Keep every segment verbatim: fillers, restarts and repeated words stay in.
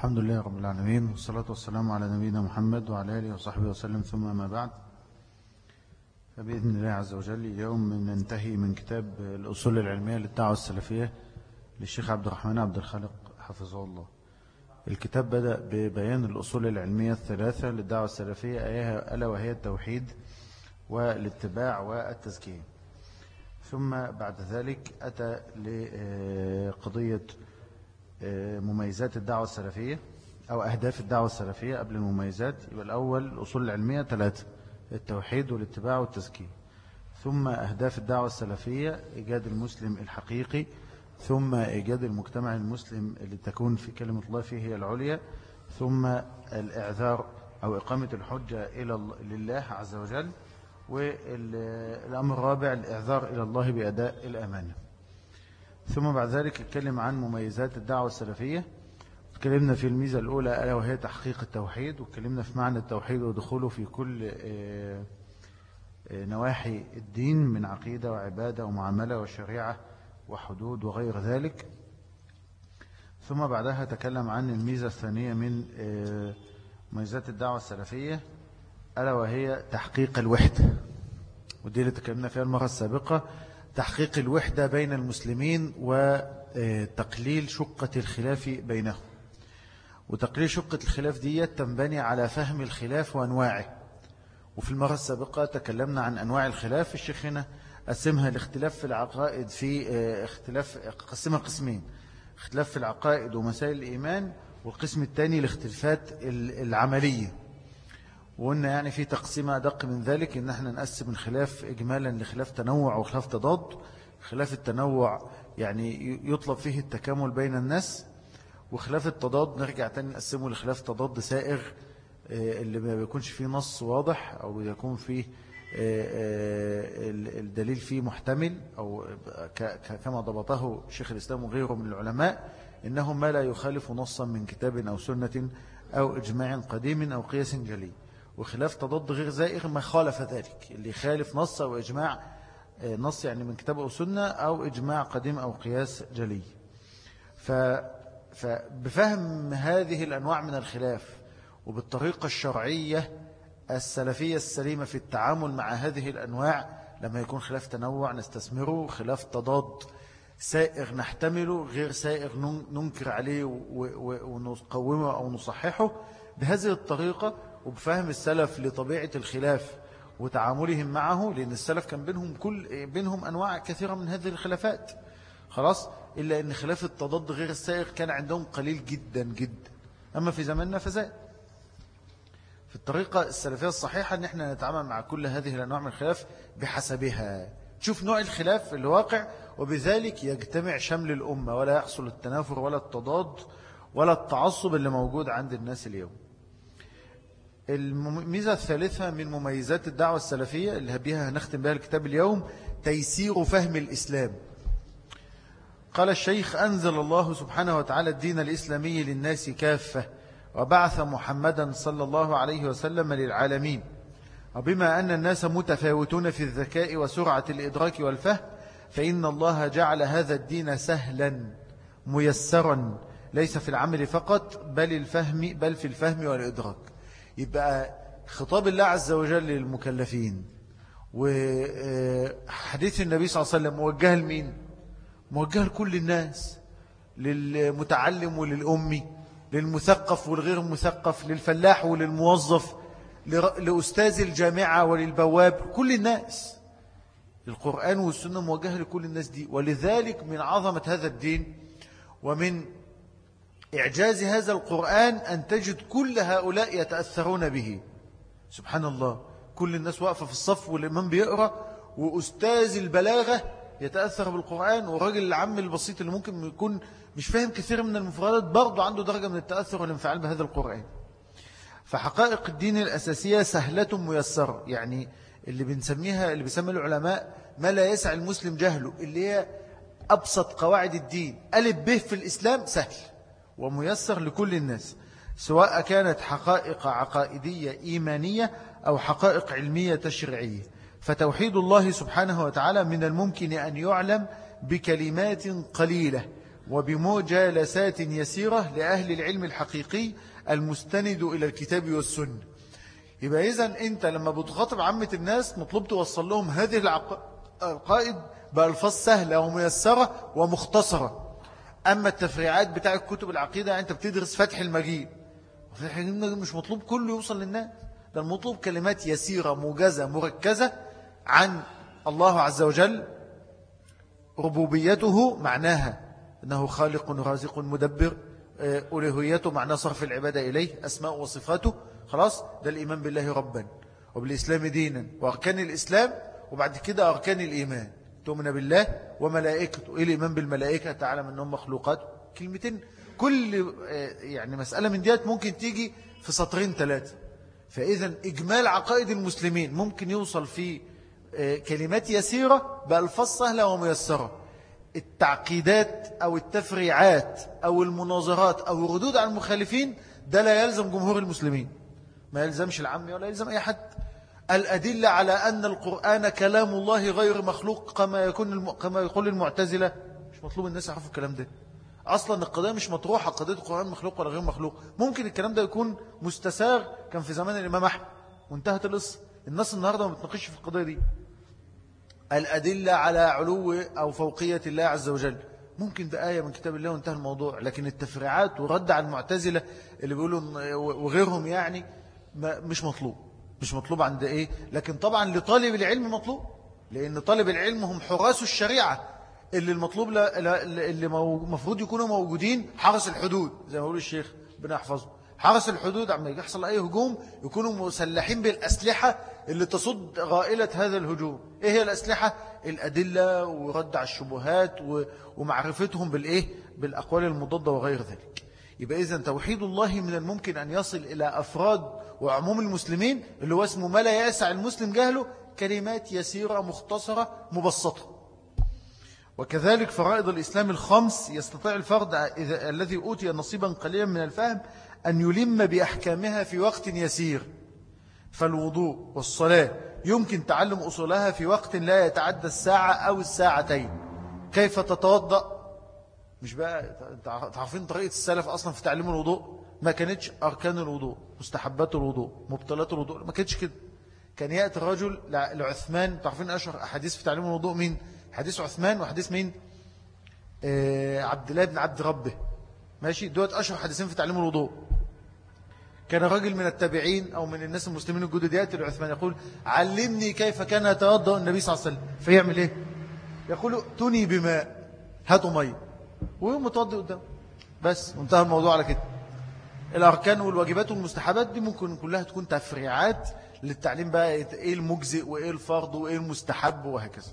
الحمد لله رب العالمين، والصلاة والسلام على نبينا محمد وعلى آله وصحبه وسلم، ثم ما بعد. فبإذن الله عز وجل اليوم ننتهي من كتاب الأصول العلمية للدعوة السلفية للشيخ عبد الرحمن عبد الخالق حفظه الله. الكتاب بدأ ببيان الأصول العلمية الثلاثة للدعوة السلفية، ألا وهي التوحيد والاتباع والتزكية. ثم بعد ذلك أتى لقضية مميزات الدعوة السلفية أو أهداف الدعوة السلفية. قبل المميزات يبقى الأول الأصول العلمية ثلاثة: التوحيد والاتباع والتزكية. ثم أهداف الدعوة السلفية: إيجاد المسلم الحقيقي، ثم إيجاد المجتمع المسلم اللي تكون في كلمة الله فيه هي العليا، ثم الإعذار أو إقامة الحجة إلى لله عز وجل، والأمر الرابع الإعذار إلى الله بأداء الأمانة. ثم بعد ذلك اتكلم عن مميزات الدعوة السلفية. اتكلمنا في الميزة الأولى ألا وهي تحقيق التوحيد، واتكلمنا في معنى التوحيد ودخوله في كل نواحي الدين من عقيدة وعبادة ومعاملة وشريعة وحدود وغير ذلك. ثم بعدها تكلم عن الميزة الثانية من مميزات الدعوة السلفية ألا وهي تحقيق الوحدة، ودي اللي تكلمنا فيها المرة السابقة: تحقيق الوحدة بين المسلمين وتقليل شقة الخلاف بينهم. وتقليل شقة الخلاف دي تنبني على فهم الخلاف وأنواعه. وفي المرة السابقة تكلمنا عن أنواع الخلاف. الشيخ هنا قسمها الاختلاف في العقائد في اختلاف قسمها قسمين: اختلاف في العقائد ومسائل الإيمان، والقسم الثاني الاختلافات العملية. وقلنا يعني في تقسيمة أدق من ذلك، إن احنا نقسم الخلاف إجمالا لخلاف تنوع وخلاف تضاد. خلاف التنوع يعني يطلب فيه التكامل بين الناس، وخلاف التضاد نرجع تاني نقسمه لخلاف تضاد سائغ اللي ما بيكونش فيه نص واضح، أو يكون فيه الدليل فيه محتمل، أو كما ضبطه شيخ الإسلام وغيره من العلماء إنه ما لا يخالف نصا من كتاب أو سنة أو إجماع قديم أو قياس جلي. وخلاف تضاد غير زائغ ما خالف ذلك، اللي يخالف نص أو إجماع، نص يعني من كتاب أو سنة أو إجماع قديم أو قياس جلي. فبفهم هذه الأنواع من الخلاف وبالطريقة الشرعية السلفية السليمة في التعامل مع هذه الأنواع، لما يكون خلاف تنوع نستثمره، خلاف تضاد سائغ نحتمله، غير سائغ ننكر عليه ونقومه أو نصححه بهذه الطريقة. وبفهم السلف لطبيعة الخلاف وتعاملهم معه، لأن السلف كان بينهم كل بينهم أنواع كثيرة من هذه الخلافات، خلاص، إلا أن خلاف التضاد غير السائغ كان عندهم قليل جدا جدا. أما في زماننا فزاد. في الطريقة السلفية الصحيحة أن احنا نتعامل مع كل هذه الأنواع من الخلاف بحسبها، تشوف نوع الخلاف الواقع، وبذلك يجتمع شمل الأمة ولا يحصل التنافر ولا التضاد ولا التعصب اللي موجود عند الناس اليوم. الميزة الثالثة من مميزات الدعوة السلفية اللي بها هنختم بها الكتاب اليوم: تيسير فهم الإسلام. قال الشيخ: أنزل الله سبحانه وتعالى الدين الإسلامي للناس كافة، وبعث محمدا صلى الله عليه وسلم للعالمين. وبما أن الناس متفاوتون في الذكاء وسرعة الإدراك والفهم، فإن الله جعل هذا الدين سهلا ميسرا، ليس في العمل فقط بل الفهم بل في الفهم والإدراك. يبقى خطاب الله عز وجل للمكلفين وحديث النبي صلى الله عليه وسلم موجه لمين؟ موجه لكل الناس، للمتعلم وللأمي، للمثقف والغير مثقف، للفلاح وللموظف، لأستاذ الجامعة وللبواب، كل الناس. القرآن والسنة موجه لكل الناس دي. ولذلك من عظمة هذا الدين ومن إعجاز هذا القرآن أن تجد كل هؤلاء يتأثرون به. سبحان الله، كل الناس واقفة في الصف والإمام بيقرأ، وأستاذ البلاغة يتأثر بالقرآن، والراجل العام البسيط اللي ممكن يكون مش فاهم كثير من المفردات برضو عنده درجة من التأثر والانفعال بهذا القرآن. فحقائق الدين الأساسية سهلة ميسرة، يعني اللي بنسميها اللي بيسمى العلماء ما لا يسع المسلم جهله، اللي هي أبسط قواعد الدين، ألف به في الإسلام سهل وميسر لكل الناس، سواء كانت حقائق عقائدية إيمانية أو حقائق علمية تشريعية. فتوحيد الله سبحانه وتعالى من الممكن أن يعلم بكلمات قليلة، وبمجالسات يسيرة لأهل العلم الحقيقي المستند إلى الكتاب والسنة. يبقى إذن أنت لما بتخاطب عامة الناس مطلوب توصل لهم هذه العقائد بألفاظ سهلة وميسرة ومختصرة. أما التفريعات بتاع الكتب العقيدة أنت بتدرس فتح المجيد، فتح المجيد مش مطلوب كله يوصل للناس، ده المطلوب كلمات يسيرة موجزة مركزة عن الله عز وجل، ربوبيته معناها أنه خالق رازق مدبر، ألوهيته معناه صرف العبادة إليه، أسماء وصفاته، خلاص ده الإيمان بالله ربا وبالإسلام دينا وأركان الإسلام، وبعد كده أركان الإيمان تؤمن بالله وملائكته. إيه الإيمان بالملائكة؟ تعلم أنهم مخلوقات، كلمتين. كل يعني مسألة من ديات ممكن تيجي في سطرين ثلاثة. فإذا إجمال عقائد المسلمين ممكن يوصل في كلمات يسيرة بألفاظ سهلة وميسرة. التعقيدات أو التفريعات أو المناظرات أو الردود على المخالفين ده لا يلزم جمهور المسلمين، ما يلزمش العامي ولا يلزم أي حد. الأدلة على أن القرآن كلام الله غير مخلوق كما يكون الم... كما يقول المعتزلة، مش مطلوب الناس يعرفوا الكلام ده. أصلا القضية مش مطروحة قضية القرآن مخلوق ولا غير مخلوق. ممكن الكلام ده يكون مستساغ كان في زمان الإمام أحمد وانتهت القصة. الناس النهاردة ما بتناقش في القضية دي. الأدلة على علو أو فوقية الله عز وجل ممكن بآية من كتاب الله وانتهى الموضوع. لكن التفريعات ورد على المعتزلة اللي بيقولوا وغيرهم يعني مش مطلوب، مش مطلوب عند إيه. لكن طبعا لطالب العلم مطلوب، لأن طالب العلم هم حراس الشريعة اللي المطلوب اللي المفروض يكونوا موجودين، حرس الحدود زي ما يقول الشيخ ربنا يحفظه. حرس الحدود عما يحصل أي هجوم يكونوا مسلحين بالأسلحة اللي تصد غائلة هذا الهجوم. إيه هي الأسلحة؟ الأدلة ورد على الشبهات ومعرفتهم بالإيه؟ بالأقوال المضادة وغير ذلك. يبقى إذن توحيد الله من الممكن أن يصل إلى أفراد وعموم المسلمين اللي هو اسمه ما لا يسع المسلم جهله، كلمات يسيرة مختصرة مبسطة. وكذلك فرائض الإسلام الخمس يستطيع الفرد إذا الذي أوتي نصيبا قليلا من الفهم أن يلم بأحكامها في وقت يسير. فالوضوء والصلاة يمكن تعلم أصولها في وقت لا يتعدى الساعة أو الساعتين. كيف تتوضأ؟ مش بقى تعرفين طريقة السلف أصلا في تعليم الوضوء؟ ما كانتش أركان الوضوء، مستحبات الوضوء، مبطلات الوضوء، ما كانتش كده. كان يأتي الرجل لعثمان، تعرفين أشهر أحاديث في تعليم الوضوء مين؟ حديث عثمان وحديث مين؟ آه عبد الله بن عبد ربه، ماشي، دوت أشهر حديثين في تعليم الوضوء. كان رجل من التابعين أو من الناس المسلمين الجدد يأتي لعثمان يقول علمني كيف كان يتوضأ النبي صلى الله عليه وسلم. فيعمل إيه؟ يقول توني بماء، هاتوا مي، ويوم متوضي قدام، بس وانتهى الموضوع على كده. الأركان والواجبات والمستحبات دي ممكن كلها تكون تفريعات للتعليم بقى إيه المجزئ وإيه الفرض وإيه المستحب وهكذا.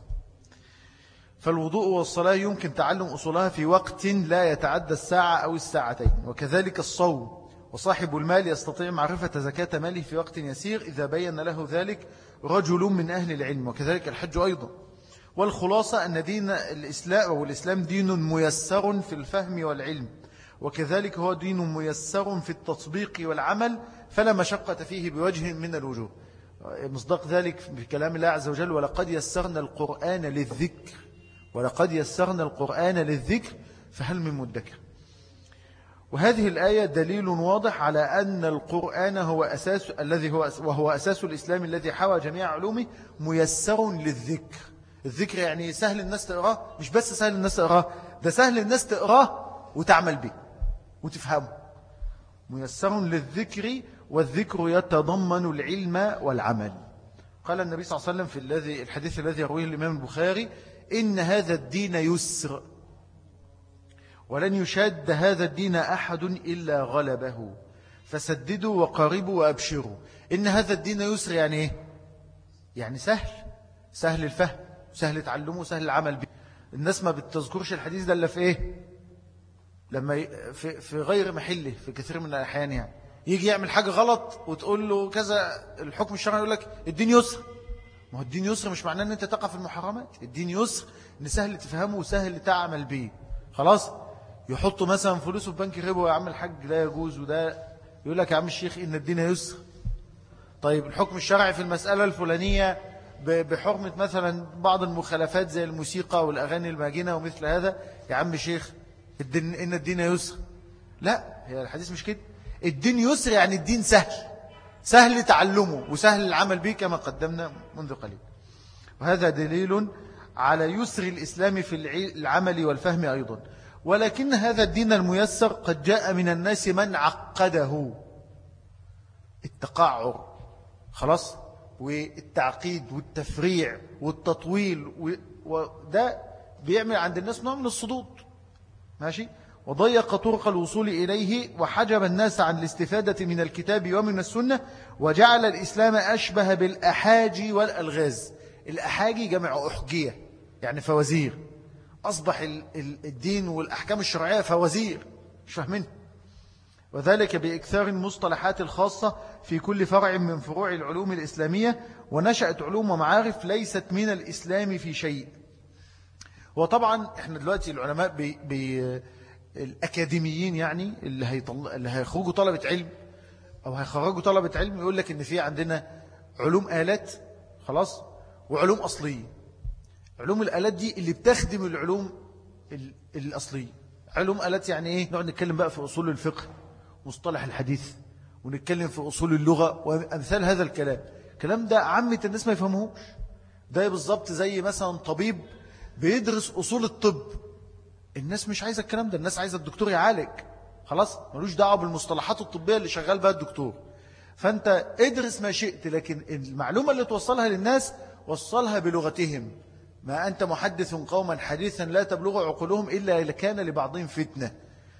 فالوضوء والصلاة يمكن تعلم أصولها في وقت لا يتعدى الساعة أو الساعتين. وكذلك الصوم. وصاحب المال يستطيع معرفة زكاة ماله في وقت يسير إذا بين له ذلك رجل من أهل العلم. وكذلك الحج أيضا. والخلاصة أن دين الإسلام والإسلام دين ميسر في الفهم والعلم، وكذلك هو دين ميسر في التطبيق والعمل، فلا مشقة فيه بوجه من الوجوه. مصداق ذلك في كلام الله عز وجل ولقد يسرنا القرآن للذكر، ولقد يسرنا القرآن للذكر فهل من مدكر. وهذه الآية دليل واضح على أن القرآن هو أساس الذي هو وهو أساس الإسلام الذي حوى جميع علومه، ميسر للذكر. الذكر يعني سهل الناس تقراه، مش بس سهل الناس تقراه، ده سهل الناس تقراه وتعمل به وتفهمه. ميسر للذكر، والذكر يتضمن العلم والعمل. قال النبي صلى الله عليه وسلم في الذي الحديث الذي يرويه الإمام البخاري إن هذا الدين يسر ولن يشاد هذا الدين أحد إلا غلبه فسددوا وقاربوا وأبشروا. إن هذا الدين يسر يعني إيه؟ يعني سهل، سهل الفهم، سهل تعلمه، سهل العمل به. الناس ما بتذكرش الحديث ده إلا في إيه؟ لما ي... في... في غير محله في كثير من الأحيان. يعني يجي يعمل حاجة غلط وتقول له كذا، الحكم الشرعي يقول لك الدين يسر. ما هو الدين يسر مش معناه ان انت تقع في المحرمات. الدين يسر ان سهل تفهمه وسهل تعمل به. خلاص. يحطوا مثلا فلوسه في بنك ربا ويا عم الحاج لا يجوز، وده يقول لك يا عم الشيخ ان الدين يسر. طيب الحكم الشرعي في المسألة الفلانية بحرمة مثلا بعض المخالفات زي الموسيقى والأغاني الماجنة ومثل هذا، يا عم الشيخ الدين إن الدين يسر. لا، هي الحديث مش كده. الدين يسر يعني الدين سهل، سهل تعلمه وسهل العمل به كما قدمنا منذ قليل. وهذا دليل على يسر الإسلام في العمل والفهم أيضا. ولكن هذا الدين الميسر قد جاء من الناس من عقده، التقعر خلاص، والتعقيد والتفريع والتطويل، وده بيعمل عند الناس نوع من الصدود، ماشي، وضيق طرق الوصول إليه، وحجب الناس عن الاستفادة من الكتاب ومن السنة، وجعل الإسلام أشبه بالأحاجي والألغاز. الأحاجي جمع أحجية يعني فوازير، أصبح الدين والأحكام الشرعية فوازير مش فاهمين. وذلك بإكثار المصطلحات الخاصة في كل فرع من فروع العلوم الإسلامية، ونشأت علوم ومعارف ليست من الإسلام في شيء. وطبعا احنا دلوقتي العلماء بي بي الأكاديميين يعني اللي, هيطل... اللي هيخرجوا طلبة علم أو هيخرجوا طلبة علم يقول لك إن في عندنا علوم آلات خلاص وعلوم أصلية. علوم الآلات دي اللي بتخدم العلوم الأصلية. علوم آلات يعني إيه؟ نقعد نتكلم بقى في أصول الفقه مصطلح الحديث، ونتكلم في أصول اللغة وأمثال هذا الكلام. الكلام ده عامة الناس ما يفهموش. ده بالضبط زي مثلا طبيب بيدرس أصول الطب، الناس مش عايزة الكلام ده، الناس عايزة الدكتور يعالج خلاص، ملوش دعوة بالمصطلحات الطبية اللي شغال بها الدكتور. فأنت ادرس ما شئت، لكن المعلومة اللي توصلها للناس وصلها بلغتهم. ما أنت محدث قوما حديثا لا تبلغ عقولهم إلا إذا كان لبعضهم فتنة.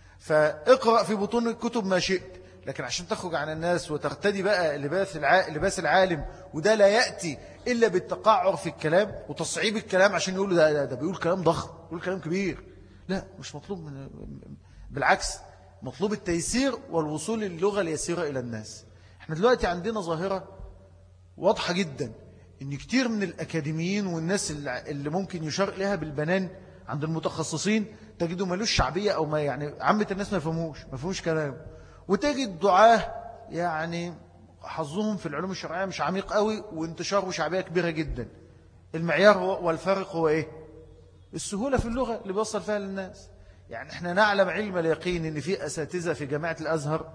فاقرأ في بطون الكتب ما شئت، لكن عشان تخرج عن الناس وترتدي بقى لباس الع... لباس العالم، وده لا يأتي إلا بالتقعر في الكلام وتصعيب الكلام عشان يقولوا ده, ده, ده بيقول كلام ضخم، بيقول كلام كبير. لا، مش مطلوب من... بالعكس، مطلوب التيسير والوصول للغة اليسيرة إلى الناس. احنا دلوقتي عندنا ظاهرة واضحة جدا، ان كتير من الأكاديميين والناس اللي ممكن يشار إليها بالبنان عند المتخصصين تجدوا ملوش شعبية، أو ما يعني عامة الناس ما يفهموش ما يفهموش كلام. وتجد دعاه يعني حظهم في العلوم الشرعية مش عميق قوي، وانتشاره شعبية كبيرة جدا. المعيار والفارق هو إيه؟ السهولة في اللغة اللي بيوصل فيها للناس. يعني احنا نعلم علم اليقين ان في أساتذة في جامعة الأزهر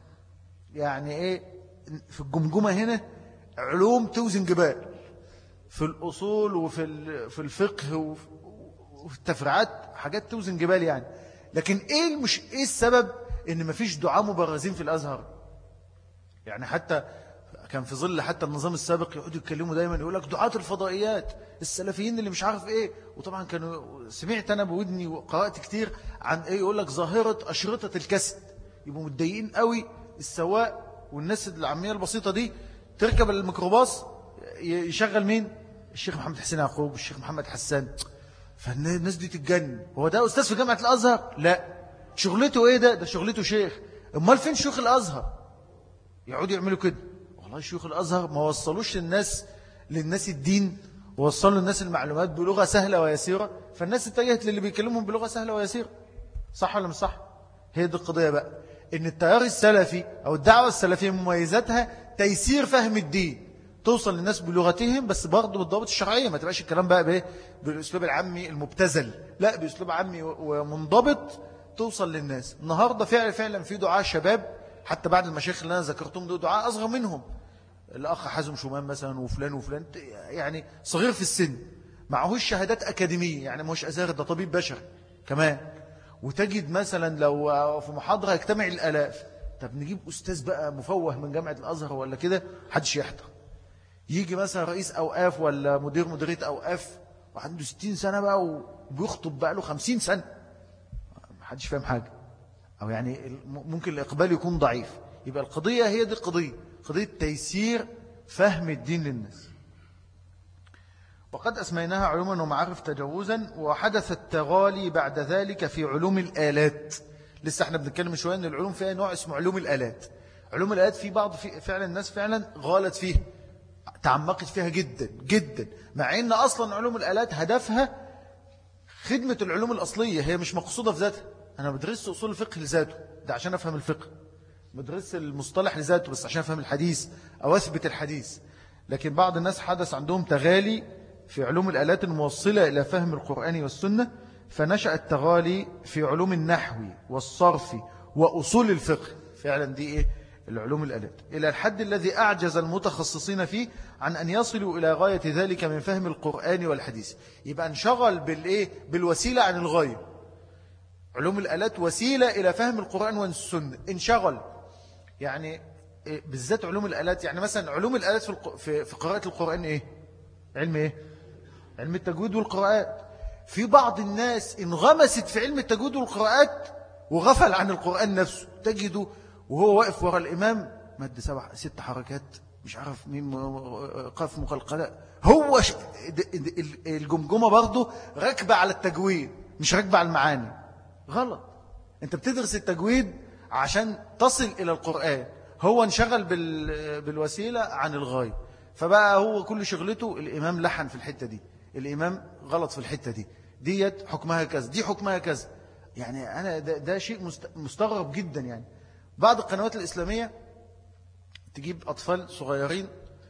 يعني ايه في الجمجمة هنا علوم توزن جبال، في الأصول وفي في الفقه وفي التفريعات حاجات توزن جبال يعني. لكن ايه مش ايه السبب ان مفيش دعاة مبرزين في الأزهر؟ يعني حتى كان في ظل حتى النظام السابق يقعدوا يتكلموا دايما يقول لك دعاة الفضائيات السلفيين اللي مش عارف ايه. وطبعا كانوا سمعت انا بودني وقرأت كتير عن ايه يقول لك ظاهرة أشرطة الكسد، يبقوا متضايقين قوي السواق والناس العامية البسيطة دي تركب الميكروباص يشغل مين؟ الشيخ محمد حسين يعقوب، الشيخ محمد حسان. فالناس دي تتجنن. هو ده أستاذ في جامعة الأزهر؟ لا. شغلته ايه ده؟ ده شغلته شيخ. امال فين شيوخ الأزهر؟ يقعدوا يعملوا كده. والله شيوخ الأزهر ما وصلوش للناس للناس الدين، ووصلوا للناس المعلومات بلغة سهلة ويسيرة، فالناس اتجهت للي بيكلمهم بلغة سهلة ويسيرة. صح ولا مش صح؟ هي دي القضية بقى، ان التيار السلفي او الدعوة السلفية مميزاتها تيسير فهم الدين، توصل للناس بلغتهم بس برضه بالضوابط الشرعية. ما تبقاش الكلام بقى بايه بالاسلوب العامي المبتذل، لا، باسلوب عامي ومنضبط توصل للناس. النهاردة فعلا فعلا في دعاة شباب، حتى بعد المشايخ اللي انا ذكرتهم دول دعاة اصغر منهم، الاخ حازم شومان مثلا وفلان وفلان، يعني صغير في السن، معهوش شهادات اكاديميه، يعني مش ازهر، ده طبيب بشري كمان. وتجد مثلا لو في محاضره يجتمع الالاف، طب نجيب استاذ بقى مفوه من جامعه الازهر ولا كده محدش يحضر. يجي مثلا رئيس اوقاف ولا مدير مديريه اوقاف وعنده ستين سنه بقى وبيخطب بقى له خمسين سنه، محدش فاهم حاجه، او يعني ممكن الاقبال يكون ضعيف. يبقى القضيه هي دي القضيه، قضية تيسير فهم الدين للناس. وقد أسميناها علوما ومعارف تجوزا، وحدث التغالي بعد ذلك في علوم الآلات. لسه احنا بنتكلم شوية ان العلوم فيها نوع اسمه علوم الآلات. علوم الآلات في بعض في فعلا الناس فعلا غالت فيها، تعمقت فيها جدا جدا، مع ان اصلا علوم الآلات هدفها خدمة العلوم الأصلية، هي مش مقصودة في ذاتها. انا بدرس أصول الفقه لذاته، ده عشان افهم الفقه، مدرس المصطلح لذاته بس عشان أفهم الحديث أو أثبت الحديث. لكن بعض الناس حدث عندهم تغالي في علوم الآلات الموصلة إلى فهم القرآن والسنة، فنشأ التغالي في علوم النحو والصرف وأصول الفقه. فعلا دي إيه؟ العلوم الآلات، إلى الحد الذي أعجز المتخصصين فيه عن أن يصلوا إلى غاية ذلك من فهم القرآن والحديث. يبقى انشغل بالإيه؟ بالوسيلة عن الغاية. علوم الآلات وسيلة إلى فهم القرآن والسنة، انشغل. يعني بالذات علوم الآلات، يعني مثلا علوم الآلات في في قراءة القرآن إيه؟ علم إيه؟ علم التجويد والقراءات. في بعض الناس انغمست في علم التجويد والقراءات وغفل عن القرآن نفسه. تجده وهو واقف وراء الإمام مد سبع ست حركات مش عارف مين قاف مقلقلة، هو ش... الجمجمة برضه راكبة على التجويد مش راكبة على المعاني. غلط. انت بتدرس التجويد عشان تصل إلى القرآن، هو انشغل بال... بالوسيلة عن الغاية. فبقى هو كل شغلته الإمام لحن في الحتة دي، الإمام غلط في الحتة دي، ديت حكمها كذا، دي حكمها كذا. يعني أنا ده, ده شيء مستغرب جدا. يعني بعض القنوات الإسلامية تجيب أطفال صغيرين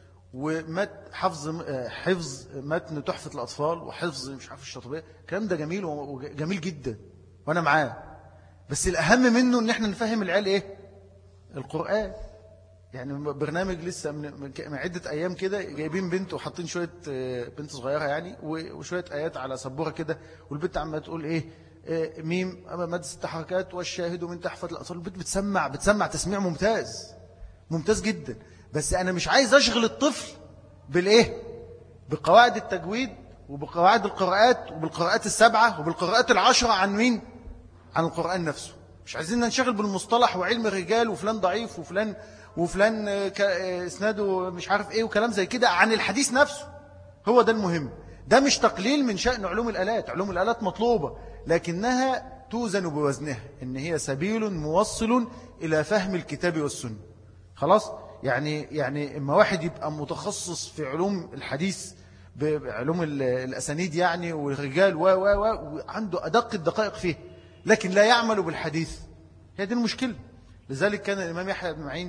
ومت حفظ حفظ متن تحفة الأطفال وحفظ مش عارف الشاطبية، الكلام ده جميل وجميل جدا وأنا معاه، بس الأهم منه إن احنا نفهم العيال إيه؟ القرآن. يعني برنامج لسه من عدة أيام كده جايبين بنت وحاطين شوية بنت صغيرة يعني وشوية آيات على سبورة كده، والبنت عمالة تقول إيه؟ ميم مد ست حركات والشاهد من تحفة الأطفال. البنت بتسمع بتسمع تسميع ممتاز ممتاز جدا، بس أنا مش عايز أشغل الطفل بالإيه؟ بقواعد التجويد وبقواعد القراءات وبالقراءات السبعة وبالقراءات العشرة عن مين؟ عن القرآن نفسه. مش عايزين ننشغل بالمصطلح وعلم الرجال وفلان ضعيف وفلان وفلان اسناده مش عارف ايه وكلام زي كده عن الحديث نفسه. هو ده المهم. ده مش تقليل من شأن علوم الآلات، علوم الآلات مطلوبة، لكنها توزن بوزنها، إن هي سبيل موصل إلى فهم الكتاب والسنة. خلاص. يعني يعني اما واحد يبقى متخصص في علوم الحديث بعلوم الأسانيد يعني والرجال و و وعنده أدق الدقائق فيه، لكن لا يعمل بالحديث، هي دي المشكلة. لذلك كان الإمام يحيى بن معين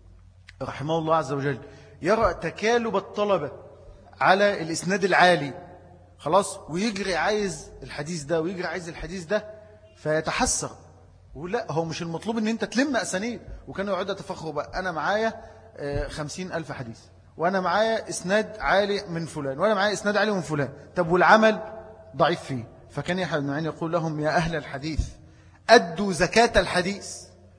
رحمه الله عز وجل يرى تكالب الطلبة على الإسناد العالي، خلاص، ويجري عايز الحديث ده ويجري عايز الحديث ده فيتحسر. ولا هو مش المطلوب ان انت تلم أسانيد. وكانوا يقعد يتفخروا بقى أنا معايا خمسين ألف حديث وأنا معايا إسناد عالي من فلان وأنا معايا إسناد عالي من فلان، طب والعمل ضعيف فيه. فكان يحيى بن معين يقول لهم يا أهل الحديث أدوا زكاة الحديث،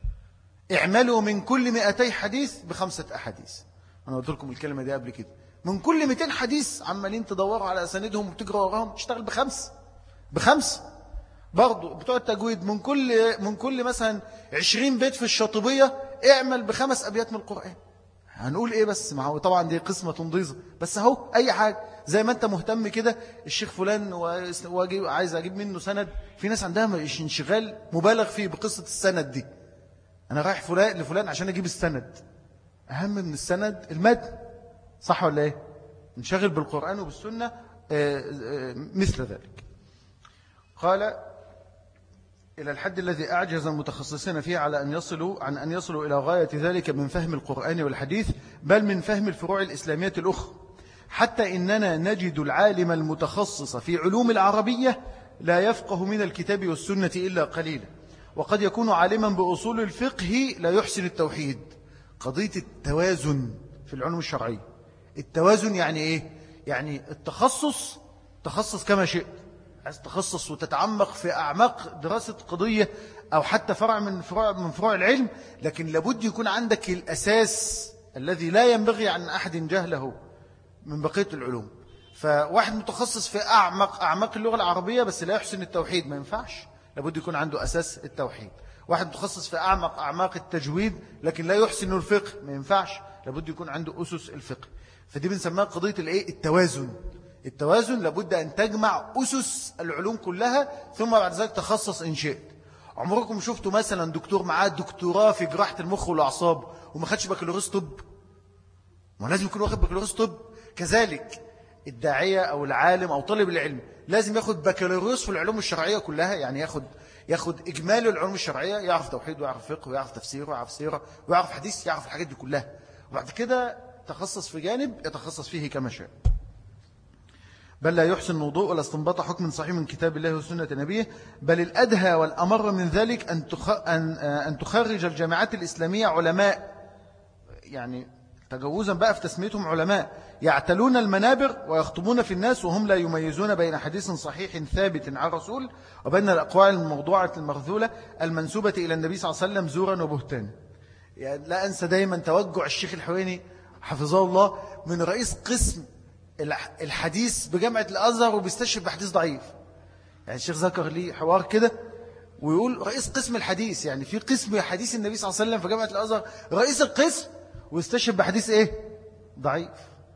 اعملوا من كل مئتي حديث بخمسة أحاديث. أنا قلت لكم الكلمة دي قبل كده. من كل مئتين حديث عمالين تدوروا على أساندهم وبتجروا وراهم، تشتغل بخمس بخمس. برضو بتوع التجويد من كل من كل مثلا عشرين بيت في الشاطبية اعمل بخمس أبيات من القرآن. هنقول إيه بس؟ ما هو طبعا دي قسمة ضيزة، بس هو أي حاجة زي ما أنت مهتم كده الشيخ فلان وعايز أجيب منه سند، في ناس عندها انشغال مبالغ فيه بقصة السند دي. أنا رايح فلان لفلان عشان أجيب السند، أهم من السند المتن، صح ولا إيه؟ نشغل بالقرآن وبالسنة مثل ذلك. قال إلى الحد الذي أعجز المتخصصين فيه على أن يصلوا عن أن يصلوا إلى غاية ذلك من فهم القرآن والحديث، بل من فهم الفروع الإسلامية الأخرى، حتى إننا نجد العالم المتخصص في علوم العربية لا يفقه من الكتاب والسنة إلا قليلا، وقد يكون عالما بأصول الفقه لا يحسن التوحيد. قضية التوازن في العلوم الشرعية. التوازن يعني إيه؟ يعني التخصص تخصص كما شئت، عايز تخصص وتتعمق في أعماق دراسة قضية أو حتى فرع من فروع من فروع العلم، لكن لابد يكون عندك الأساس الذي لا ينبغي عن أحد جهله من بقية العلوم. فواحد متخصص في أعمق أعماق اللغة العربية بس لا يحسن التوحيد، ما ينفعش. لابد يكون عنده أساس التوحيد. واحد متخصص في أعمق أعماق التجويد لكن لا يحسن الفقه، ما ينفعش. لابد يكون عنده أسس الفقه. فدي بنسميها قضية الإيه؟ التوازن. التوازن لابد أن تجمع أسس العلوم كلها ثم بعد ذلك تخصص إن شئت. عمركم شفتوا مثلا دكتور معاه دكتوراه في جراحة المخ والأعصاب وما خدش بكالوريوس طب؟ ما لازم يكون واخد بكالوريوس طب. كذلك الداعية أو العالم أو طالب العلم لازم ياخد بكالوريوس في العلوم الشرعية كلها، يعني ياخد ياخد إجمالي العلوم الشرعية، يعرف توحيد ويعرف فقه ويعرف تفسير ويعرف سيرة ويعرف حديث، يعرف الحاجات دي كلها، وبعد كده تخصص في جانب يتخصص فيه كما شاء. بل لا يحسن الوضوء ولا استنباط حكم صحيح من كتاب الله وسنة نبيه، بل الأدهى والأمر من ذلك أن أن تخرج الجامعات الإسلامية علماء، يعني تجوزا بقى في تسميتهم علماء، يعتلون المنابر ويخطبون في الناس وهم لا يميزون بين حديث صحيح ثابت عن الرسول وبين الأقوال الموضوعة المرذولة المنسوبة إلى النبي صلى الله عليه وسلم زورا وبهتانا. يعني لا أنسى دايما توجع الشيخ الحويني حفظه الله من رئيس قسم الحديث بجامعة الأزهر وبيستشهد بحديث ضعيف. يعني الشيخ ذكر لي حوار كده ويقول رئيس قسم الحديث، يعني في قسم حديث النبي صلى الله عليه وسلم في جامعة الأزهر رئيس القسم ويستشهد بحديث إيه؟ ضعيف.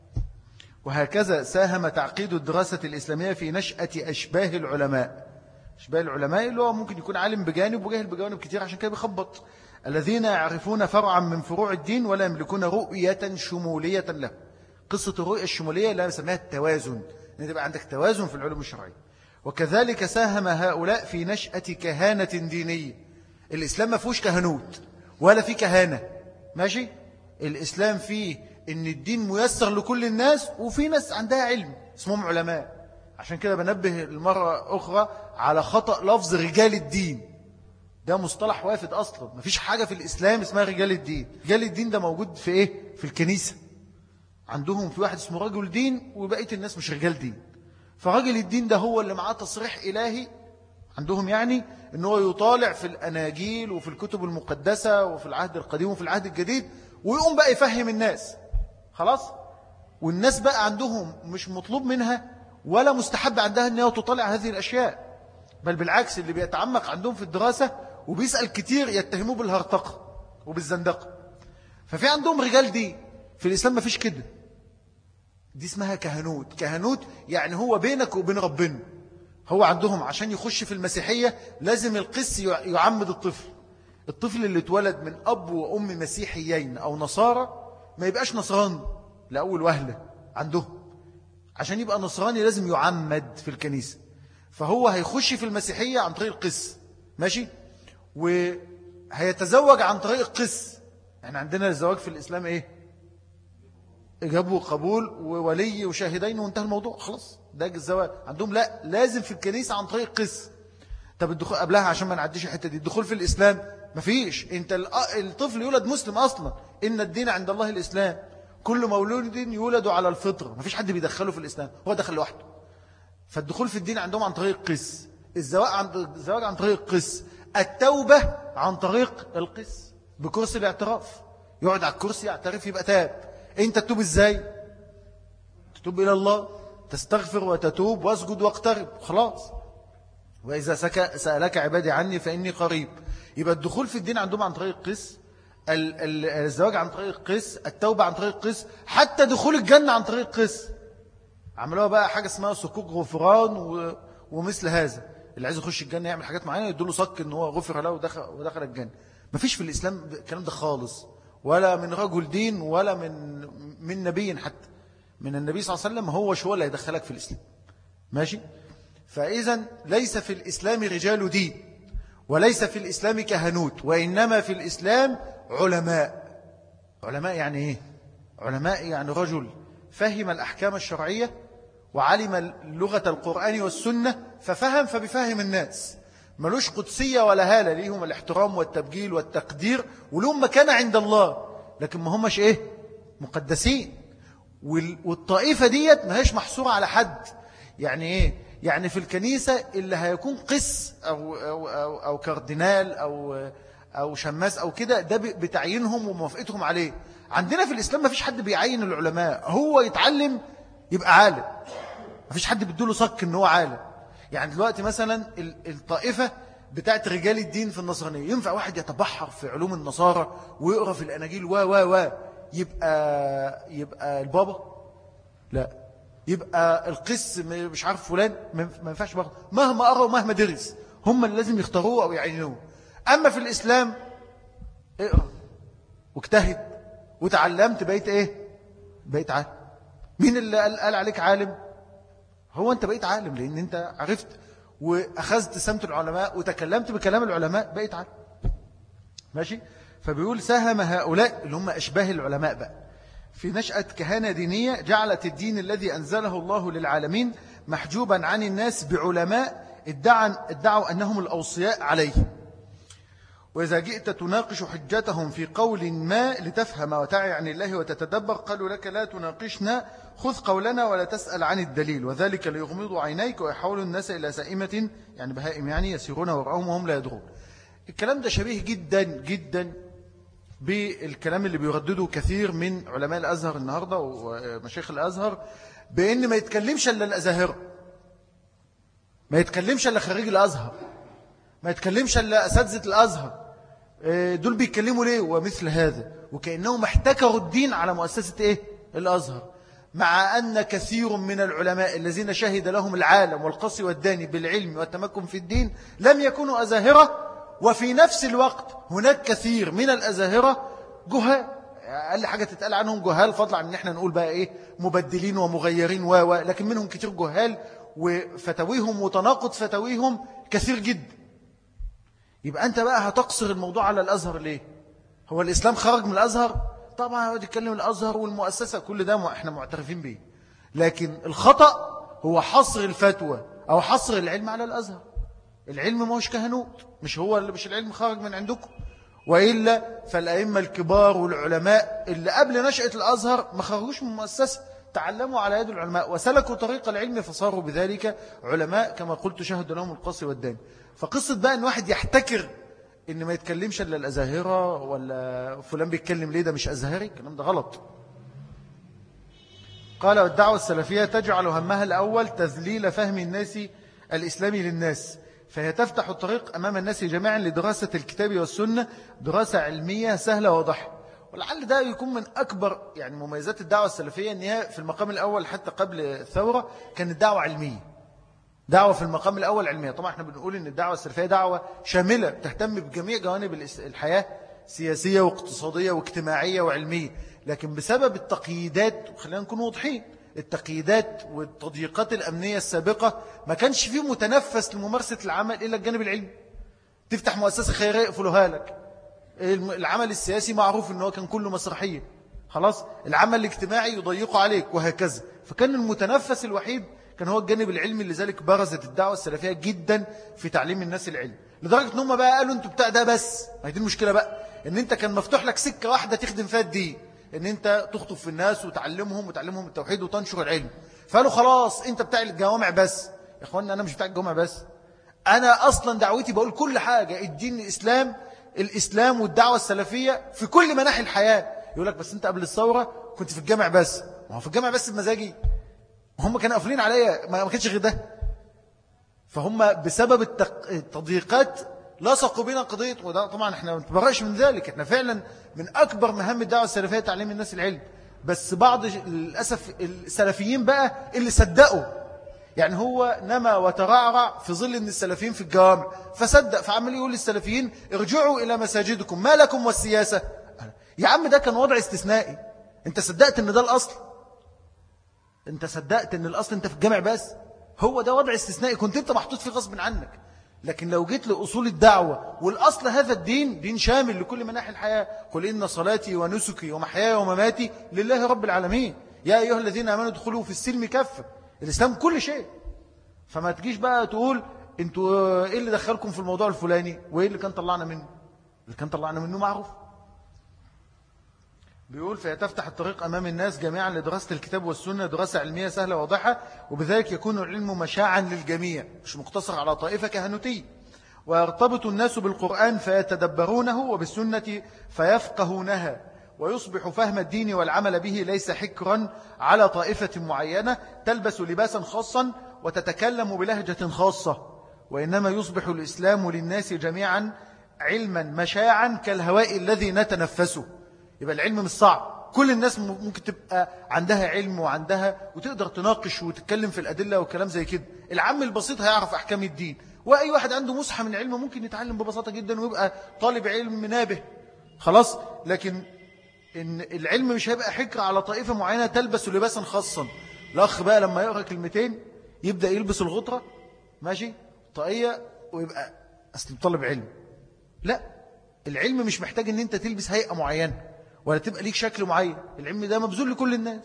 وهكذا ساهم تعقيد الدراسة الإسلامية في نشأة أشباه العلماء. أشباه العلماء اللي هو ممكن يكون عالم بجانب وجاهل بجانب كتير، عشان كده بيخبط، الذين يعرفون فرعا من فروع الدين ولا يملكون رؤية شمولية له. قصة الرؤية الشمولية لا يسميها التوازن، أن تبقى عندك توازن في العلوم الشرعية. وكذلك ساهم هؤلاء في نشأة كهانة دينية. الإسلام ما فيهوش كهنوت ولا في كهانة، ماشي؟ الإسلام فيه إن الدين ميسر لكل الناس، وفي ناس عندها علم اسمهم علماء. عشان كده بنبه المرة أخرى على خطأ لفظ رجال الدين، ده مصطلح وافد أصلا. مفيش حاجة في الإسلام اسمها رجال الدين. رجال الدين ده موجود في إيه؟ في الكنيسة عندهم في واحد اسمه رجل دين، وبقية الناس مش رجال دين. فرجل الدين ده هو اللي معاه تصريح إلهي عندهم، يعني إن هو يطالع في الأناجيل وفي الكتب المقدسة وفي العهد القديم وفي العهد الجديد، ويقوم بقى يفهم الناس خلاص. والناس بقى عندهم مش مطلوب منها ولا مستحب عندها أنها تطالع هذه الأشياء، بل بالعكس اللي بيتعمق عندهم في الدراسة وبيسأل كتير يتهموه بالهرطقة وبالزندقة. ففي عندهم رجال دين. في الإسلام ما فيش كده، دي اسمها كهنوت. كهنوت يعني هو بينك وبين ربنا. هو عندهم عشان يخش في المسيحية لازم القس يعمد الطفل. الطفل اللي اتولد من أب وأم مسيحيين أو نصارى ما يبقاش نصراني لأول وهلة عندهم. عشان يبقى نصراني لازم يعمد في الكنيسة. فهو هيخش في المسيحية عن طريق القس، ماشي؟ وهيتزوج عن طريق القس. احنا عندنا الزواج في الإسلام ايه؟ إجابة وقبول وولي وشاهدين وانتهى الموضوع خلاص، ده الزواج. عندهم لا، لازم في الكنيسة عن طريق قس. طب الدخول قبلها عشان ما نعديش الحتة دي، الدخول في الإسلام مفيش. انت الطفل يولد مسلم أصلا، إن الدين عند الله الإسلام، كل مولود يولد على الفطرة، مفيش حد بيدخله في الإسلام، هو دخل لوحده. فالدخول في الدين عندهم عن طريق قس، الزواج عن الزواج عن طريق قس، التوبة عن طريق القس بكرسي الاعتراف، يقعد على الكرسي يعترف يبقى تاب. انت تتوب ازاي؟ تتوب الى الله، تستغفر وتتوب واسجد واقترب، خلاص. واذا سألك عبادي عني فاني قريب. يبقى الدخول في الدين عندهم عن طريق قس، الزواج عن طريق قس، التوبة عن طريق قس، حتى دخول الجنة عن طريق قس. عملوها بقى حاجة اسمها صكوك غفران و... ومثل هذا. اللي عايز يخش الجنة يعمل حاجات معينة يدوله صك ان هو غفر له ودخل, ودخل الجنة. مفيش في الإسلام الكلام ده خالص، ولا من رجل دين ولا من من نبي، حتى من النبي صلى الله عليه وسلم. هو شو اللي هيدخلك في الإسلام، ماشي؟ فإذا ليس في الإسلام رجال دين، وليس في الإسلام كهنوت، وإنما في الإسلام علماء. علماء يعني إيه؟ علماء يعني رجل فهم الأحكام الشرعية وعلم لغة القرآن والسنة ففهم فبفهم الناس، ملوش قدسية ولا هالة، ليهم الاحترام والتبجيل والتقدير ولهم مكانة عند الله، لكن ما همش إيه؟ مقدسين. والطائفة ديت ما هيش محصورة على حد. يعني إيه؟ يعني في الكنيسة اللي هيكون قس أو, أو, أو, أو كاردينال أو, أو شماس أو كده، ده بتعيينهم وموافقتهم عليه. عندنا في الإسلام ما فيش حد بيعين العلماء، هو يتعلم يبقى عالم، ما فيش حد بيدوله صك إن هو عالم. يعني دلوقتي مثلا الطائفة بتاعت رجال الدين في النصرانية، ينفع واحد يتبحر في علوم النصارى ويقرأ في الأناجيل و و و يبقى يبقى البابا؟ لا. يبقى القس مش عارف فلان؟ ما ينفعش برضه، مهما قرأ ومهما درس، هم اللي لازم يختاروه أو يعينوه. أما في الإسلام اقرأ واجتهد وتعلمت بقيت إيه؟ بقيت عالم. مين اللي قال, قال عليك عالم؟ هو أنت بقيت عالم لأن أنت عرفت وأخذت سمت العلماء وتكلمت بكلام العلماء، بقيت عالم، ماشي؟ فبيقول ساهم هؤلاء اللي هم أشباه العلماء بقى في نشأة كهانة دينية جعلت الدين الذي أنزله الله للعالمين محجوبا عن الناس بعلماء ادعوا أنهم الأوصياء عليه. وإذا جئت تناقش حجتهم في قول ما لتفهم وتعي عن الله وتتدبر قالوا لك لا تناقشنا، خذ قولنا ولا تسأل عن الدليل، وذلك ليغمضوا عينيك ويحولوا الناس إلى سائمة، يعني بهائم، يعني يسيرون وراءهم وهم لا يدرون. الكلام ده شبيه جدا جدا بالكلام اللي بيردده كثير من علماء الأزهر النهاردة ومشايخ الأزهر، بأن ما يتكلمش إلا الأزاهرة، ما يتكلمش إلا خريج الأزهر، ما يتكلمش إلا أساتذة الأزهر. دول بيتكلموا ليه ومثل هذا، وكأنهم احتكروا الدين على مؤسسة إيه؟ الأزهر، مع أن كثير من العلماء الذين شهد لهم العالم والقصي والداني بالعلم والتمكن في الدين لم يكونوا أزاهرة، وفي نفس الوقت هناك كثير من الأزاهرة جهال، أقل حاجة تتقال عنهم جهال، فضلا عن أن احنا نقول بقى إيه مبدلين ومغيرين و لكن منهم كتير جهال وفتويهم وتناقض فتويهم كثير جدا. يبقى أنت بقى هتقصر الموضوع على الأزهر ليه؟ هو الإسلام خرج من الأزهر؟ طبعا هو يتكلم الأزهر والمؤسسة كل ده احنا معترفين به، لكن الخطأ هو حصر الفتوى أو حصر العلم على الأزهر. العلم ما هوش كهنوت، مش هو اللي مش العلم خرج من عندكم، وإلا فالأئمة الكبار والعلماء اللي قبل نشأة الأزهر ما خرجوش من مؤسسة، تعلموا على يد العلماء وسلكوا طريق العلم فصاروا بذلك علماء كما قلت شهد لهم القصي والداني. فقصة بقى أن واحد يحتكر إن ما يتكلمش إلا الأزاهرة ولا فلان بيتكلم ليه ده مش أزهري، الكلام ده غلط. قال والدعوة السلفية تجعل همها الأول تذليل فهم الناس الإسلامي للناس، فهي تفتح الطريق أمام الناس جميعا لدراسة الكتاب والسنة دراسة علمية سهلة واضحة. ولعل ده يكون من أكبر يعني مميزات الدعوة السلفية، أنها في المقام الأول حتى قبل الثورة كانت دعوة علمية، دعوة في المقام الأول علمية. طبعا احنا بنقول أن الدعوة السلفية دعوة شاملة تهتم بجميع جوانب الحياة، سياسية واقتصادية واجتماعية وعلمية، لكن بسبب التقييدات، وخلينا نكون واضحين، التقييدات والتضييقات الأمنية السابقة ما كانش فيه متنفس لممارسة العمل إلا الجانب العلمي. تفتح مؤسسة خيرية يقفلوها لك، العمل السياسي معروف أنه كان كله مسرحية، خلاص العمل الاجتماعي يضيقه عليك وهكذا. فكان المتنفس الوحيد كان هو الجانب العلمي، لذلك برزت الدعوة السلفية جدا في تعليم الناس العلم، لدرجة ان هم بقى قالوا انتوا بتاع ده بس. ما هي دي المشكلة بقى، ان انت كان مفتوح لك سكة واحدة تخدم فيها الدين، ان انت تخطب في الناس وتعلمهم وتعلمهم التوحيد وتنشر العلم. فقالوا خلاص انت بتاع الجوامع بس. يا اخوانا انا مش بتاع الجوامع بس، انا اصلا دعوتي بقول كل حاجة، الدين الاسلام، الاسلام والدعوة السلفية في كل مناحي الحياة. يقول لك بس انت قبل الثورة كنت في الجامع بس، ما هو في الجامع بس بمزاجي، وهم كانوا قافلين عليا، ما كانش غير ده. فهم بسبب التضييقات لصقوا بنا قضية، وده طبعا احنا ما نتبرأش من ذلك، احنا فعلا من أكبر مهام الدعوة السلفية تعليم الناس العلم. بس بعض للأسف السلفيين بقى اللي صدقوا، يعني هو نما وترعرع في ظل ان السلفيين في الجوامع فصدق، فعمل يقول للسلفيين ارجعوا إلى مساجدكم ما لكم والسياسة. يا عم ده كان وضع استثنائي، انت صدقت ان ده الأصل، انت صدقت ان الأصل انت في الجامع بس، هو ده وضع استثنائي كنت انت محطوط فيه غصب عنك. لكن لو جيت لأصول الدعوة والأصل هذا الدين دين شامل لكل مناحي الحياة، قل إن صلاتي ونسكي ومحياي ومماتي لله رب العالمين يا أيها الذين آمنوا ادخلوا في السلم كافة. الإسلام كل شيء. فما تجيش بقى تقول انتوا ايه اللي دخلكم في الموضوع الفلاني وايه اللي كان طلعنا منه، اللي كان طلعنا منه معروف. بيقول فهي تفتح الطريق أمام الناس جميعا لدراسة الكتاب والسنة دراسة علمية سهلة واضحة، وبذلك يكون العلم مشاعا للجميع مش مقتصر على طائفة كهنوتية. ويرتبط الناس بالقرآن فيتدبرونه وبالسنة فيفقهونها، ويصبح فهم الدين والعمل به ليس حكرا على طائفة معينة تلبس لباسا خاصا وتتكلم بلهجة خاصة، وإنما يصبح الإسلام للناس جميعا علما مشاعا كالهواء الذي نتنفسه. يبقى العلم مش صعب، كل الناس ممكن تبقى عندها علم وعندها وتقدر تناقش وتتكلم في الأدلة وكلام زي كده. العام البسيط هيعرف أحكام الدين، وأي واحد عنده مسحة من علم ممكن يتعلم ببساطة جدا ويبقى طالب علم نابه خلاص. لكن إن العلم مش هيبقى حكر على طائفة معينة تلبس لباسا خاصا. الأخ بقى لما يقرأ كلمتين يبدأ يلبس الغطرة ماشي طاقية ويبقى أصل طالب علم. لا، العلم مش محتاج ان انت تلبس هيئة معينة ولا تبقى ليك شكل معين، العلم ده مبذول لكل الناس،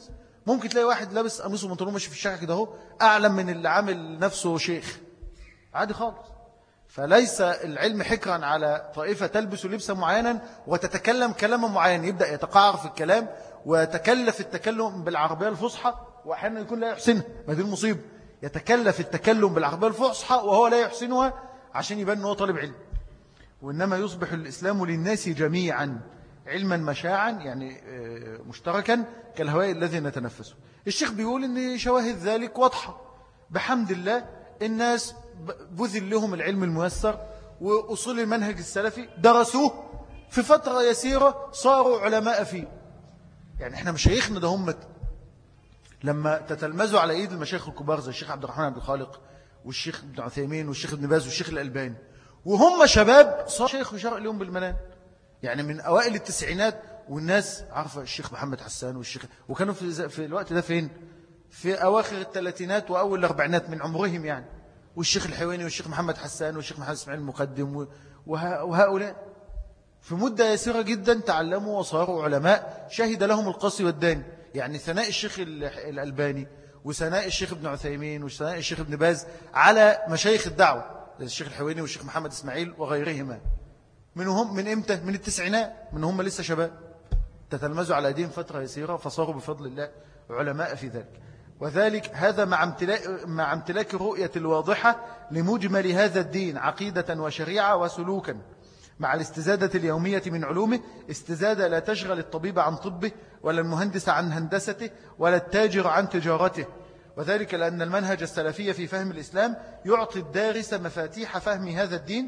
ممكن تلاقي واحد لابس قميص وبنطلون ماشي في الشارع كده اهو أعلم من اللي عامل نفسه شيخ، عادي خالص. فليس العلم حكرا على طائفة تلبس لبسا معينا وتتكلم كلاما معين، يبدأ يتقعر في الكلام ويتكلف التكلم بالعربية الفصحى وأحيانا يكون لا يحسنها. ما دي المصيبة، يتكلف التكلم بالعربية الفصحى وهو لا يحسنها عشان يبان أنه طالب علم. وإنما يصبح الإسلام للناس جميعا علما مشاعا، يعني مشتركا كالهواء الذي نتنفسه. الشيخ بيقول إن شواهد ذلك واضحة بحمد الله. الناس بذل لهم العلم الميسر وأصول المنهج السلفي درسوه في فترة يسيرة صاروا علماء فيه. يعني احنا مشايخنا ده هم لما تتلمذوا على ايد المشايخ الكبار زي الشيخ عبد الرحمن عبد الخالق والشيخ ابن عثيمين والشيخ ابن باز والشيخ الألباني وهم شباب، صار شيخ يشرع لهم بالمنان. يعني من أوائل التسعينات والناس عارفة الشيخ محمد حسان والشيخ، وكانوا في, في الوقت ده فين؟ في أواخر الثلاثينات وأول الأربعينات من عمرهم يعني. والشيخ الحويني والشيخ محمد حسان والشيخ محمد اسماعيل المقدم وهؤلاء في مدة يسيرة جدا تعلموا وصاروا علماء شهد لهم القصي والداني. يعني ثناء الشيخ الألباني وثناء الشيخ ابن عثيمين وثناء الشيخ ابن باز على مشايخ الدعوة زي الشيخ الحويني والشيخ محمد اسماعيل وغيرهما. منهم من إمتى؟ من التسعينات، من هم لسه شباب تتلمذوا على أيديهم فترة يسيرة فصاروا بفضل الله علماء في ذلك. وذلك هذا مع امتلاك, مع امتلاك الرؤية الواضحة لمجمل هذا الدين عقيدة وشريعة وسلوكا، مع الاستزادة اليومية من علومه، استزادة لا تشغل الطبيب عن طبه ولا المهندس عن هندسته ولا التاجر عن تجارته. وذلك لأن المنهج السلفي في فهم الإسلام يعطي الدارس مفاتيح فهم هذا الدين.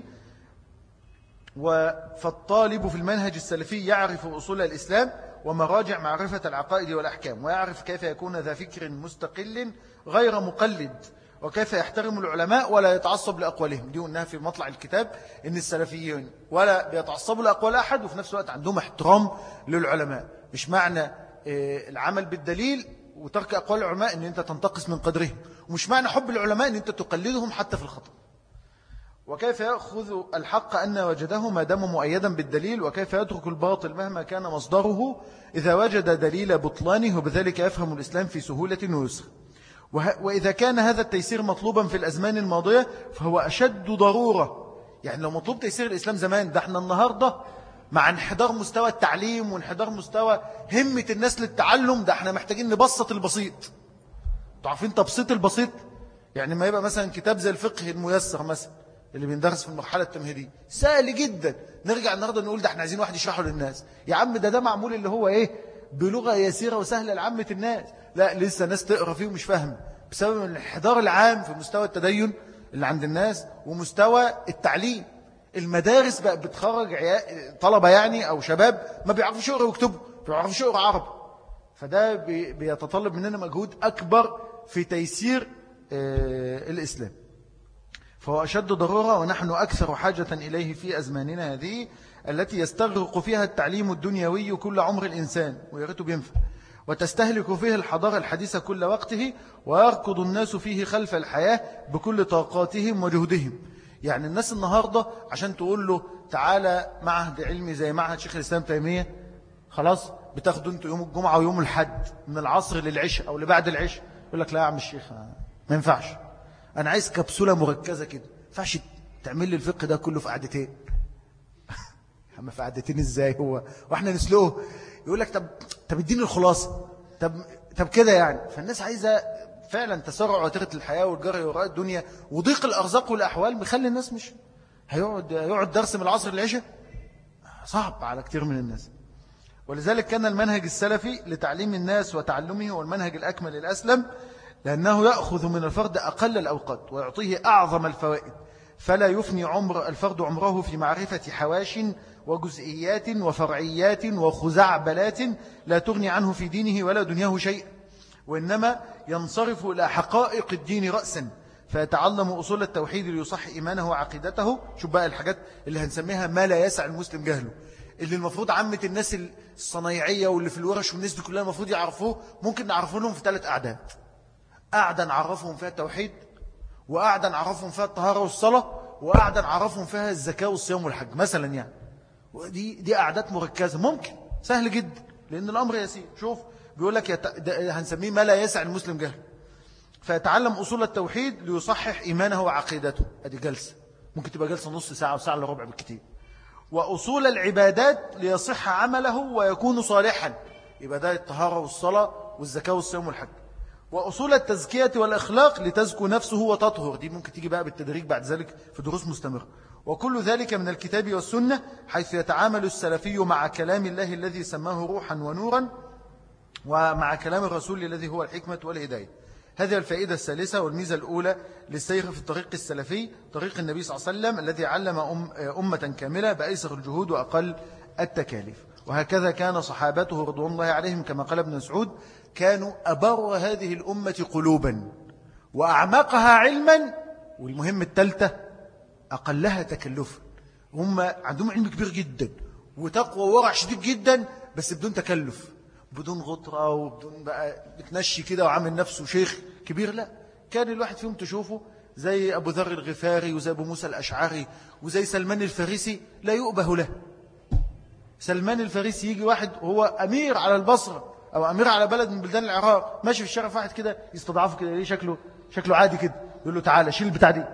فالطالب في المنهج السلفي يعرف أصول الإسلام ومراجع معرفة العقائد والأحكام، ويعرف كيف يكون ذا فكر مستقل غير مقلد، وكيف يحترم العلماء ولا يتعصب لأقوالهم. دي قلناها في مطلع الكتاب إن السلفيين ولا بيتعصبوا لأقوال أحد وفي نفس الوقت عندهم احترام للعلماء. مش معنى العمل بالدليل وترك أقوال العلماء أن أنت تنتقص من قدرهم، ومش معنى حب العلماء أن أنت تقلدهم حتى في الخطأ. وكيف يأخذ الحق أن وجده ما دام مؤيدا بالدليل، وكيف يترك الباطل مهما كان مصدره إذا وجد دليل بطلانه، وبذلك يفهم الإسلام في سهولة ويسر. وإذا كان هذا التيسير مطلوبا في الأزمان الماضية فهو أشد ضرورة. يعني لو مطلوب تيسير الإسلام زمان، ده احنا النهاردة مع انحدار مستوى التعليم وانحدار مستوى همة الناس للتعلم، ده احنا محتاجين نبسط البسيط. تعرفين تبسيط البسيط؟ يعني ما يبقى مثلا كتاب زي الفقه الميسر مثلا اللي بيندرس في المرحلة التمهيدية سهل جدا، نرجع النهاردة نقول ده احنا عايزين واحد يشرحه للناس. يا عم ده ده معمول اللي هو ايه بلغة يسيرة وسهلة لعامة الناس، لا لسه ناس تقرأ فيه ومش فاهم بسبب الانحدار العام في مستوى التدين اللي عند الناس ومستوى التعليم. المدارس بقى بتخرج طلبة يعني أو شباب ما بيعرفوش يقرأوا ويكتبوا، ما بيعرفوش يقرأوا عربي. فده بيتطلب مننا مجهود أكبر في تيسير الإسلام، فهو أشد ضرورة ونحن أكثر حاجة إليه في أزماننا هذه التي يستغرق فيها التعليم الدنيوي كل عمر الإنسان ويريد بينفع، وتستهلك فيه الحضارة الحديثة كل وقته، ويركض الناس فيه خلف الحياة بكل طاقاتهم وجهدهم. يعني الناس النهاردة عشان تقول له تعالى معهد علمي زي معهد شيخ الإسلام تيمية، خلاص بتاخدوا انتوا يوم الجمعة ويوم الحد من العصر للعشاء أو لبعد العشاء، يقول لك لا يا عم الشيخ ما ينفعش، أنا عايز كبسولة مركزة كده، ما ينفعش تعمل لي الفقه ده كله في قعدتين. اما في قعدتين ازاي هو واحنا نسلوه؟ يقول لك طب طب اديني الخلاصة، طب طب كده يعني. فالناس عايزة فعلا تسارع وتيرة الحياة والجري وراء الدنيا وضيق الأرزاق والأحوال مخلي الناس مش هيقعد يقعد درس من العصر للعشاء، صعب على كتير من الناس. ولذلك كان المنهج السلفي لتعليم الناس وتعلمه هو المنهج الأكمل الأسلم، لأنه يأخذ من الفرد أقل الأوقات ويعطيه أعظم الفوائد، فلا يفني عمر الفرد عمره في معرفة حواش وجزئيات وفرعيات وخزعبلات لا تغني عنه في دينه ولا دنياه شيء، وإنما ينصرف إلى حقائق الدين رأسا فيتعلم أصول التوحيد ليصح إيمانه وعقيدته. شوف بقى الحاجات اللي هنسميها ما لا يسع المسلم جهله، اللي المفروض عامة الناس الصنايعية واللي في الورش والناس دي كلها المفروض يعرفوه، ممكن نعرفوا لهم في ثلاث أعداد. قاعدة نعرفهم فيها التوحيد، وقاعدة نعرفهم فيها الطهارة والصلاة، وقاعدة نعرفهم فيها الزكاة والصيام والحج مثلا يعني. ودي دي أعداد مركزة ممكن سهل جدا لأن الأمر يسير. شوف بيقول لك يت... هنسميه ما لا يسع المسلم جهل، فيتعلم أصول التوحيد ليصحح إيمانه وعقيدته. أدي جلسة ممكن تبقى جلسة نص ساعة وساعة إلا ربع بالكتير. وأصول العبادات ليصح عمله ويكون صالحا، يبقى ده الطهارة والصلاة والزكاة والصيام والحج. وأصول التزكية والأخلاق لتزكو نفسه وتطهر، دي ممكن تيجي بقى بالتدريج بعد ذلك في دروس مستمرة. وكل ذلك من الكتاب والسنة، حيث يتعامل السلفي مع كلام الله الذي سماه روحا ونورا، ومع كلام الرسول الذي هو الحكمة والهداية. هذه الفائدة الثالثة والميزة الأولى للسير في الطريق السلفي، طريق النبي صلى الله عليه وسلم الذي علم أم أمة كاملة بأيسر الجهود وأقل التكاليف. وهكذا كان صحابته رضوان الله عليهم، كما قال ابن مسعود: كانوا أبر هذه الأمة قلوبا وأعمقها علما، والمهم الثالثة أقلها تكلفا. هم عندهم علم كبير جدا وتقوى وورع شديد جدا، بس بدون تكلف، بدون غطرة وبدون بقى بتنشي كده وعامل نفسه شيخ كبير. لا، كان الواحد فيهم تشوفه زي أبو ذر الغفاري وزي أبو موسى الأشعري وزي سلمان الفارسي لا يؤبه له. سلمان الفارسي يجي واحد وهو أمير على البصرة أو أمير على بلد من بلدان العراق، ماشي في الشارع واحد كده يستضعفه كده، ليه شكله شكله عادي كده، يقول له تعالى شيل البتاع دي،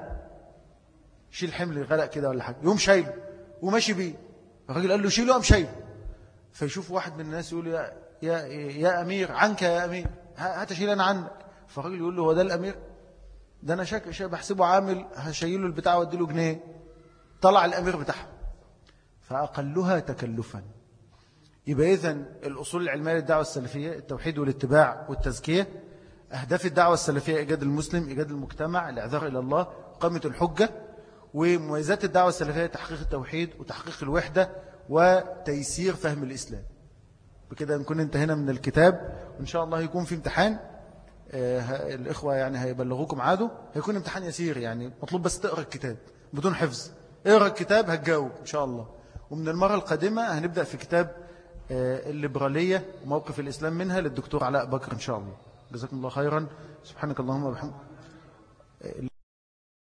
شيل حمل غلق كده ولا حاجة، يقوم شايله وماشي بيه. الراجل قال له شيله، قام شايله. فيشوف واحد من الناس يقول يا يا يا أمير عنك يا أمير، هات شيل أنا عنك. فالراجل يقول له هو ده الأمير؟ ده أنا شك شك بحسبه عامل، هشيله البتاع واديله جنيه. طلع الأمير بتاعه. فأقلها تكلفا. يبقى إذن الأصول العلمية للدعوة السلفية التوحيد والاتباع والتزكية. أهداف الدعوة السلفية: إيجاد المسلم، إيجاد المجتمع، الإعذار إلى الله، قامة الحجة. ومميزات الدعوة السلفية: تحقيق التوحيد وتحقيق الوحدة وتيسير فهم الإسلام. بكده نكون انتهينا من الكتاب، وإن شاء الله يكون في امتحان. آه الإخوة يعني هيبلغوكم عاده، هيكون امتحان يسير، يعني مطلوب بس تقرأ الكتاب بدون حفظ. اقرأ الكتاب هتجاوب إن شاء الله. ومن المرة القادمة هنبدأ في كتاب آه الليبرالية وموقف الإسلام منها للدكتور علاء بكر إن شاء الله. جزاكم الله خيرا. سبحانك اللهم وبحمدك.